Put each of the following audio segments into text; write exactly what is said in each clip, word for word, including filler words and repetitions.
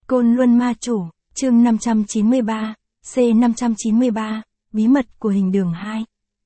Côn Luân Ma Chủ, chương năm trăm chín mươi ba, C năm trăm chín mươi ba, Bí mật của hình đường hai.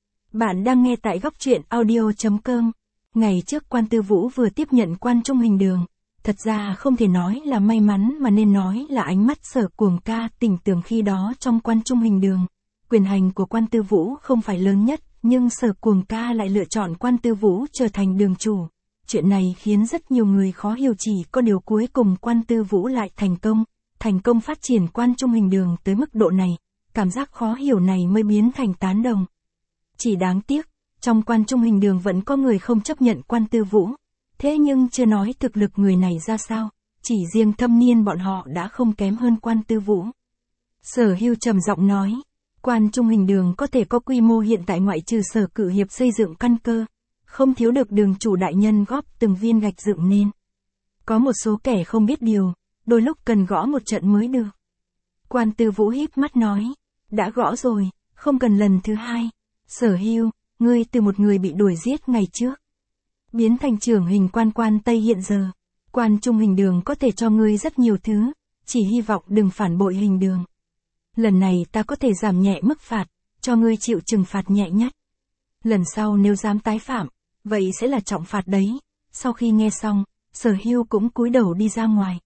Bạn đang nghe tại góc truyện audio.com. Ngày trước Quan Tư Vũ vừa tiếp nhận quan trung hình đường. Thật ra không thể nói là may mắn mà nên nói là ánh mắt Sở Cuồng Ca tỉnh tưởng khi đó trong quan trung hình đường. Quyền hành của Quan Tư Vũ không phải lớn nhất, nhưng Sở Cuồng Ca lại lựa chọn Quan Tư Vũ trở thành đường chủ. Chuyện này khiến rất nhiều người khó hiểu, chỉ có điều cuối cùng Quan Tư Vũ lại thành công, thành công phát triển quan trung hình đường tới mức độ này, cảm giác khó hiểu này mới biến thành tán đồng. Chỉ đáng tiếc, trong quan trung hình đường vẫn có người không chấp nhận Quan Tư Vũ, thế nhưng chưa nói thực lực người này ra sao, chỉ riêng thâm niên bọn họ đã không kém hơn Quan Tư Vũ. Sở Hưu trầm giọng nói, quan trung hình đường có thể có quy mô hiện tại ngoại trừ Sở Cự Hiệp xây dựng căn cơ, không thiếu được đường chủ đại nhân góp từng viên gạch dựng nên. Có một số kẻ không biết điều, đôi lúc cần gõ một trận mới được. Quan Tư Vũ híp mắt nói, đã gõ rồi, không cần lần thứ hai. Sở Hưu, ngươi từ một người bị đuổi giết ngày trước, biến thành trưởng hình quan quan Tây hiện giờ. Quan trung hình đường có thể cho ngươi rất nhiều thứ, chỉ hy vọng đừng phản bội hình đường. Lần này ta có thể giảm nhẹ mức phạt, cho ngươi chịu trừng phạt nhẹ nhất. Lần sau nếu dám tái phạm, vậy sẽ là trọng phạt đấy. Sau khi nghe xong, Sở Hưu cũng cúi đầu đi ra ngoài.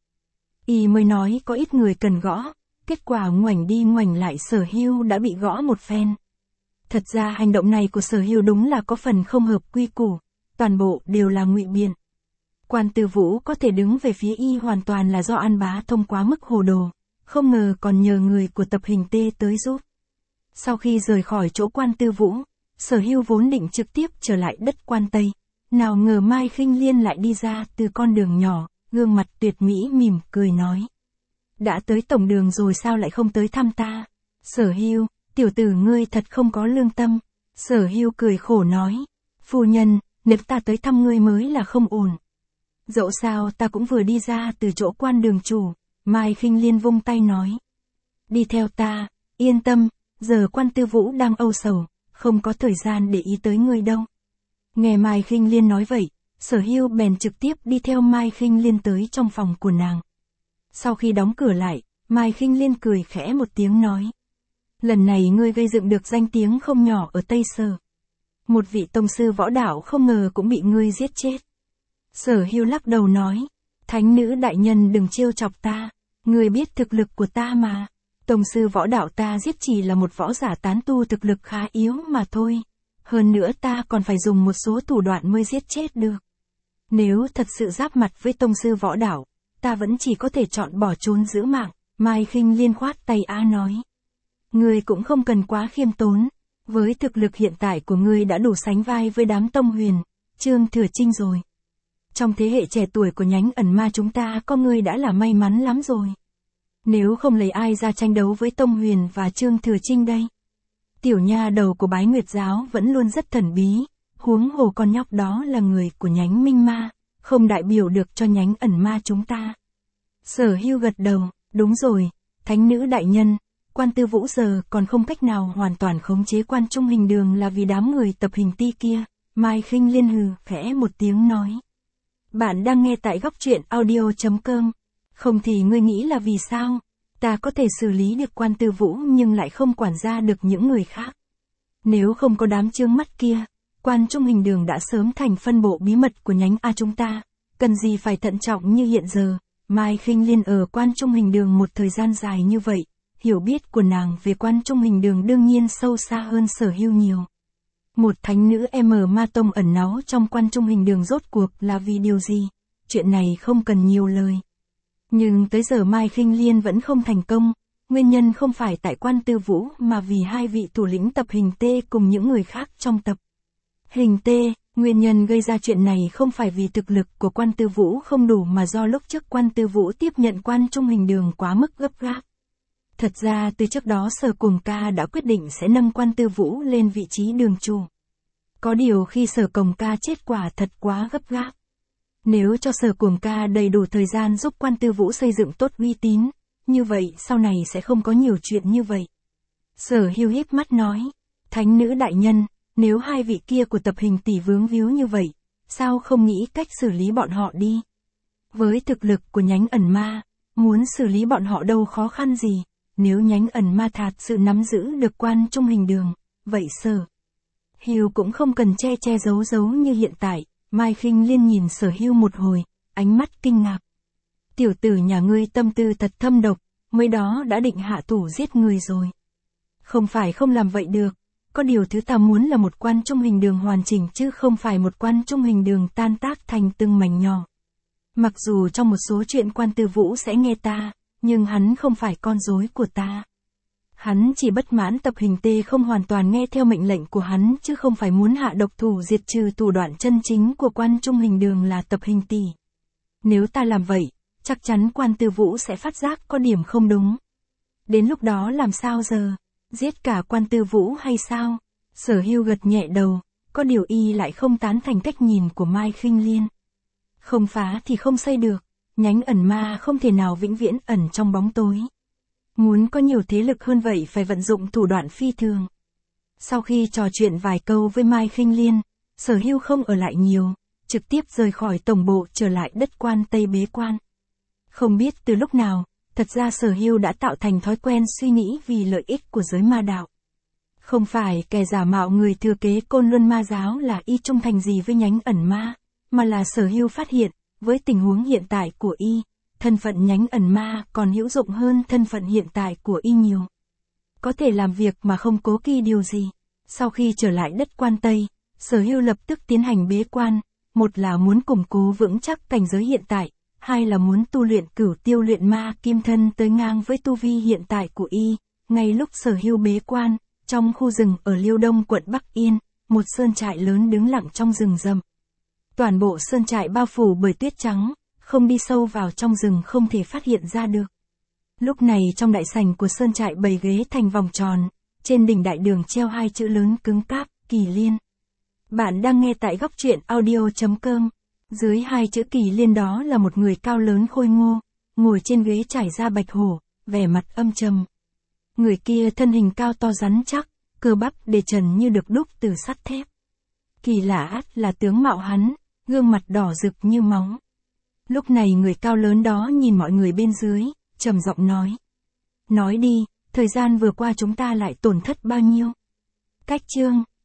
Y mới nói có ít người cần gõ, kết quả ngoảnh đi ngoảnh lại Sở Hưu đã bị gõ một phen. Thật ra hành động này của Sở Hưu đúng là có phần không hợp quy củ, toàn bộ đều là ngụy biện. Quan Tư Vũ có thể đứng về phía Y hoàn toàn là do An Bá Thông quá mức hồ đồ, không ngờ còn nhờ người của tập hình T tới giúp. Sau khi rời khỏi chỗ Quan Tư Vũ, Sở Hưu vốn định trực tiếp trở lại đất Quan Tây, nào ngờ Mai Khinh Liên lại đi ra từ con đường nhỏ, gương mặt tuyệt mỹ mỉm cười nói. Đã tới tổng đường rồi sao lại không tới thăm ta? Sở Hưu, tiểu tử ngươi thật không có lương tâm. Sở Hưu cười khổ nói, phu nhân, nếu ta tới thăm ngươi mới là không ổn. Dẫu sao ta cũng vừa đi ra từ chỗ Quan đường chủ. Mai Khinh Liên vung tay nói, đi theo ta, yên tâm, giờ Quan Tư Vũ đang âu sầu, không có thời gian để ý tới ngươi đâu. Nghe Mai Khinh Liên nói vậy, Sở Hưu bèn trực tiếp đi theo Mai Khinh Liên tới trong phòng của nàng. Sau khi đóng cửa lại, Mai Khinh Liên cười khẽ một tiếng nói, lần này ngươi gây dựng được danh tiếng không nhỏ ở Tây Sở. Một vị tông sư võ đạo không ngờ cũng bị ngươi giết chết. Sở Hưu lắc đầu nói, thánh nữ đại nhân đừng trêu chọc ta, ngươi biết thực lực của ta mà. Tông sư võ đạo ta giết chỉ là một võ giả tán tu thực lực khá yếu mà thôi. Hơn nữa ta còn phải dùng một số thủ đoạn mới giết chết được. Nếu thật sự giáp mặt với tông sư võ đạo, ta vẫn chỉ có thể chọn bỏ trốn giữ mạng. Mai Khinh Liên khoát tay á nói, ngươi cũng không cần quá khiêm tốn, với thực lực hiện tại của ngươi đã đủ sánh vai với đám Tông Huyền, Trương Thừa Trinh rồi. Trong thế hệ trẻ tuổi của nhánh ẩn ma chúng ta có ngươi đã là may mắn lắm rồi. Nếu không lấy ai ra tranh đấu với Tông Huyền và Trương Thừa Trinh đây? Tiểu nha đầu của Bái Nguyệt Giáo vẫn luôn rất thần bí, huống hồ con nhóc đó là người của nhánh Minh Ma, không đại biểu được cho nhánh ẩn ma chúng ta. Sở Hưu gật đầu, đúng rồi, thánh nữ đại nhân, Quan Tư Vũ giờ còn không cách nào hoàn toàn khống chế quan trung hình đường là vì đám người tập hình Ti kia. Mai Khinh Liên hừ khẽ một tiếng nói. Bạn đang nghe tại góc truyện audio.com. Không thì ngươi nghĩ là vì sao? Ta có thể xử lý được Quan Tư Vũ nhưng lại không quản gia được những người khác. Nếu không có đám trương mắt kia, quan trung hình đường đã sớm thành phân bộ bí mật của nhánh A chúng ta, cần gì phải thận trọng như hiện giờ. Mai Khinh Liên ở quan trung hình đường một thời gian dài như vậy, hiểu biết của nàng về quan trung hình đường đương nhiên sâu xa hơn Sở Hưu nhiều. Một thánh nữ M Ma Tông ẩn náu trong quan trung hình đường rốt cuộc là vì điều gì? Chuyện này không cần nhiều lời. Nhưng tới giờ Mai Khinh Liên vẫn không thành công, nguyên nhân không phải tại Quan Tư Vũ mà vì hai vị thủ lĩnh tập hình T cùng những người khác trong tập hình T. Nguyên nhân gây ra chuyện này không phải vì thực lực của Quan Tư Vũ không đủ mà do lúc trước Quan Tư Vũ tiếp nhận quan trung hình đường quá mức gấp gáp. Thật ra từ trước đó Sở Cuồng Ca đã quyết định sẽ nâng Quan Tư Vũ lên vị trí đường chủ. Có điều khi Sở Cuồng Ca chết quả thật quá gấp gáp. Nếu cho Sở Cuồng Ca đầy đủ thời gian giúp Quan Tư Vũ xây dựng tốt uy tín, như vậy sau này sẽ không có nhiều chuyện như vậy. Sở Hưu híp mắt nói, thánh nữ đại nhân, nếu hai vị kia của tập hình tỷ vướng víu như vậy, sao không nghĩ cách xử lý bọn họ đi? Với thực lực của nhánh ẩn ma, muốn xử lý bọn họ đâu khó khăn gì, nếu nhánh ẩn ma thật sự nắm giữ được quan trung hình đường, vậy Sở Hưu cũng không cần che che giấu giấu như hiện tại. Mai Khinh Liên nhìn Sở Hưu một hồi, ánh mắt kinh ngạc. Tiểu tử nhà ngươi tâm tư thật thâm độc, mới đó đã định hạ thủ giết người rồi. Không phải không làm vậy được, có điều thứ ta muốn là một quan trung hình đường hoàn chỉnh chứ không phải một quan trung hình đường tan tác thành từng mảnh nhỏ. Mặc dù trong một số chuyện quan tư vũ sẽ nghe ta, nhưng hắn không phải con rối của ta. Hắn chỉ bất mãn tập hình tê không hoàn toàn nghe theo mệnh lệnh của hắn chứ không phải muốn hạ độc thủ diệt trừ thủ đoạn chân chính của quan trung hình đường là tập hình tỷ. Nếu ta làm vậy, chắc chắn quan tư vũ sẽ phát giác có điểm không đúng. Đến lúc đó làm sao giờ? Giết cả quan tư vũ hay sao? Sở Hưu gật nhẹ đầu, có điều y lại không tán thành cách nhìn của Mai Khinh Liên. Không phá thì không xây được, nhánh ẩn ma không thể nào vĩnh viễn ẩn trong bóng tối. Muốn có nhiều thế lực hơn vậy phải vận dụng thủ đoạn phi thường. Sau khi trò chuyện vài câu với Mai Khinh Liên, Sở Hưu không ở lại nhiều, trực tiếp rời khỏi tổng bộ trở lại đất quan Tây bế quan. Không biết từ lúc nào, thật ra Sở Hưu đã tạo thành thói quen suy nghĩ vì lợi ích của giới ma đạo. Không phải kẻ giả mạo người thừa kế Côn Luân Ma giáo là y trung thành gì với nhánh ẩn ma, mà là Sở Hưu phát hiện, với tình huống hiện tại của y, thân phận nhánh ẩn ma còn hữu dụng hơn thân phận hiện tại của y nhiều. Có thể làm việc mà không cố kỵ điều gì. Sau khi trở lại đất quan Tây, Sở Hưu lập tức tiến hành bế quan, một là muốn củng cố vững chắc cảnh giới hiện tại, hai là muốn tu luyện cửu tiêu luyện ma kim thân tới ngang với tu vi hiện tại của y. Ngay lúc Sở Hưu bế quan, trong khu rừng ở Liêu Đông quận Bắc Yên, một sơn trại lớn đứng lặng trong rừng rậm. Toàn bộ sơn trại bao phủ bởi tuyết trắng, không đi sâu vào trong rừng không thể phát hiện ra được. Lúc này trong đại sảnh của sơn trại bày ghế thành vòng tròn, trên đỉnh đại đường treo hai chữ lớn cứng cáp, Kỳ Liên. Bạn đang nghe tại góc truyện audio chấm com. Dưới hai chữ Kỳ Liên đó là một người cao lớn khôi ngô, ngồi trên ghế trải da bạch hổ, vẻ mặt âm trầm. Người kia thân hình cao to rắn chắc, cơ bắp để trần như được đúc từ sắt thép. Kỳ lạ là tướng mạo hắn, gương mặt đỏ rực như máu. Lúc này người cao lớn đó nhìn mọi người bên dưới, trầm giọng nói. Nói đi, thời gian vừa qua chúng ta lại tổn thất bao nhiêu? Cách chương